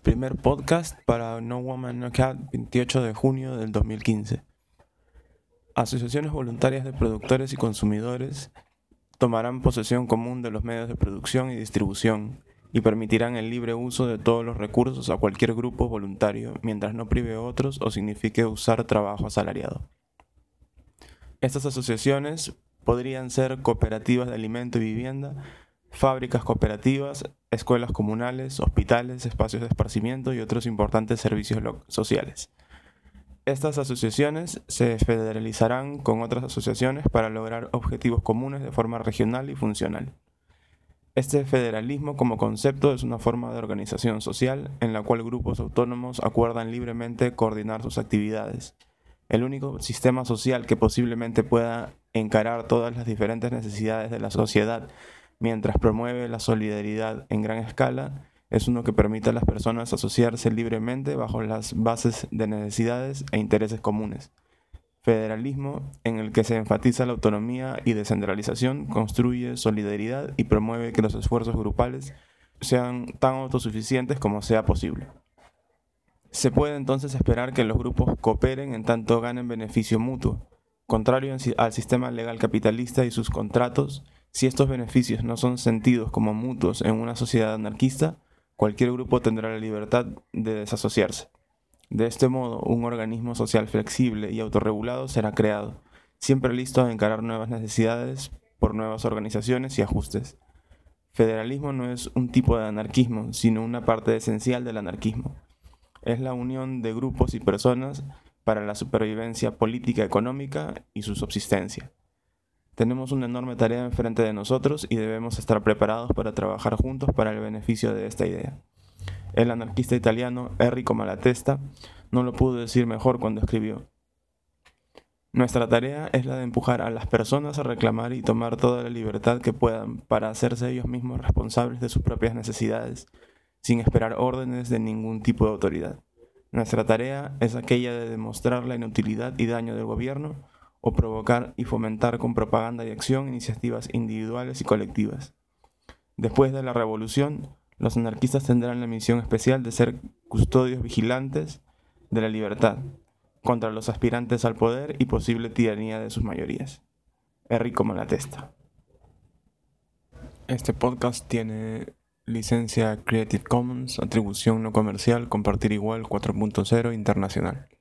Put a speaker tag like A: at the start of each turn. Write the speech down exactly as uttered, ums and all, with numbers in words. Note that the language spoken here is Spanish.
A: Primer podcast para No Woman No Cat, veintiocho de junio del dos mil quince. Asociaciones voluntarias de productores y consumidores tomarán posesión común de los medios de producción y distribución y permitirán el libre uso de todos los recursos a cualquier grupo voluntario mientras no prive a otros o signifique usar trabajo asalariado. Estas asociaciones podrían ser cooperativas de alimento y vivienda, fábricas cooperativas, escuelas comunales, hospitales, espacios de esparcimiento y otros importantes servicios sociales. Estas asociaciones se federalizarán con otras asociaciones para lograr objetivos comunes de forma regional y funcional. Este federalismo como concepto es una forma de organización social en la cual grupos autónomos acuerdan libremente coordinar sus actividades. El único sistema social que posiblemente pueda encarar todas las diferentes necesidades de la sociedad mientras promueve la solidaridad en gran escala, es uno que permite a las personas asociarse libremente bajo las bases de necesidades e intereses comunes. Federalismo en el que se enfatiza la autonomía y descentralización, construye solidaridad y promueve que los esfuerzos grupales sean tan autosuficientes como sea posible. Se puede entonces esperar que los grupos cooperen en tanto ganen beneficio mutuo. Contrario al sistema legal capitalista y sus contratos, si estos beneficios no son sentidos como mutuos en una sociedad anarquista, cualquier grupo tendrá la libertad de desasociarse. De este modo, un organismo social flexible y autorregulado será creado, siempre listo a encarar nuevas necesidades por nuevas organizaciones y ajustes. Federalismo no es un tipo de anarquismo, sino una parte esencial del anarquismo. Es la unión de grupos y personas para la supervivencia política, económica y su subsistencia. Tenemos una enorme tarea enfrente de nosotros y debemos estar preparados para trabajar juntos para el beneficio de esta idea. El anarquista italiano Enrico Malatesta no lo pudo decir mejor cuando escribió: nuestra tarea es la de empujar a las personas a reclamar y tomar toda la libertad que puedan para hacerse ellos mismos responsables de sus propias necesidades, sin esperar órdenes de ningún tipo de autoridad. Nuestra tarea es aquella de demostrar la inutilidad y daño del gobierno o provocar y fomentar con propaganda y acción iniciativas individuales y colectivas. Después de la revolución, los anarquistas tendrán la misión especial de ser custodios vigilantes de la libertad contra los aspirantes al poder y posible tiranía de sus mayorías. Enrico Malatesta. Este podcast tiene licencia Creative Commons, atribución no comercial, compartir igual cuatro punto cero internacional.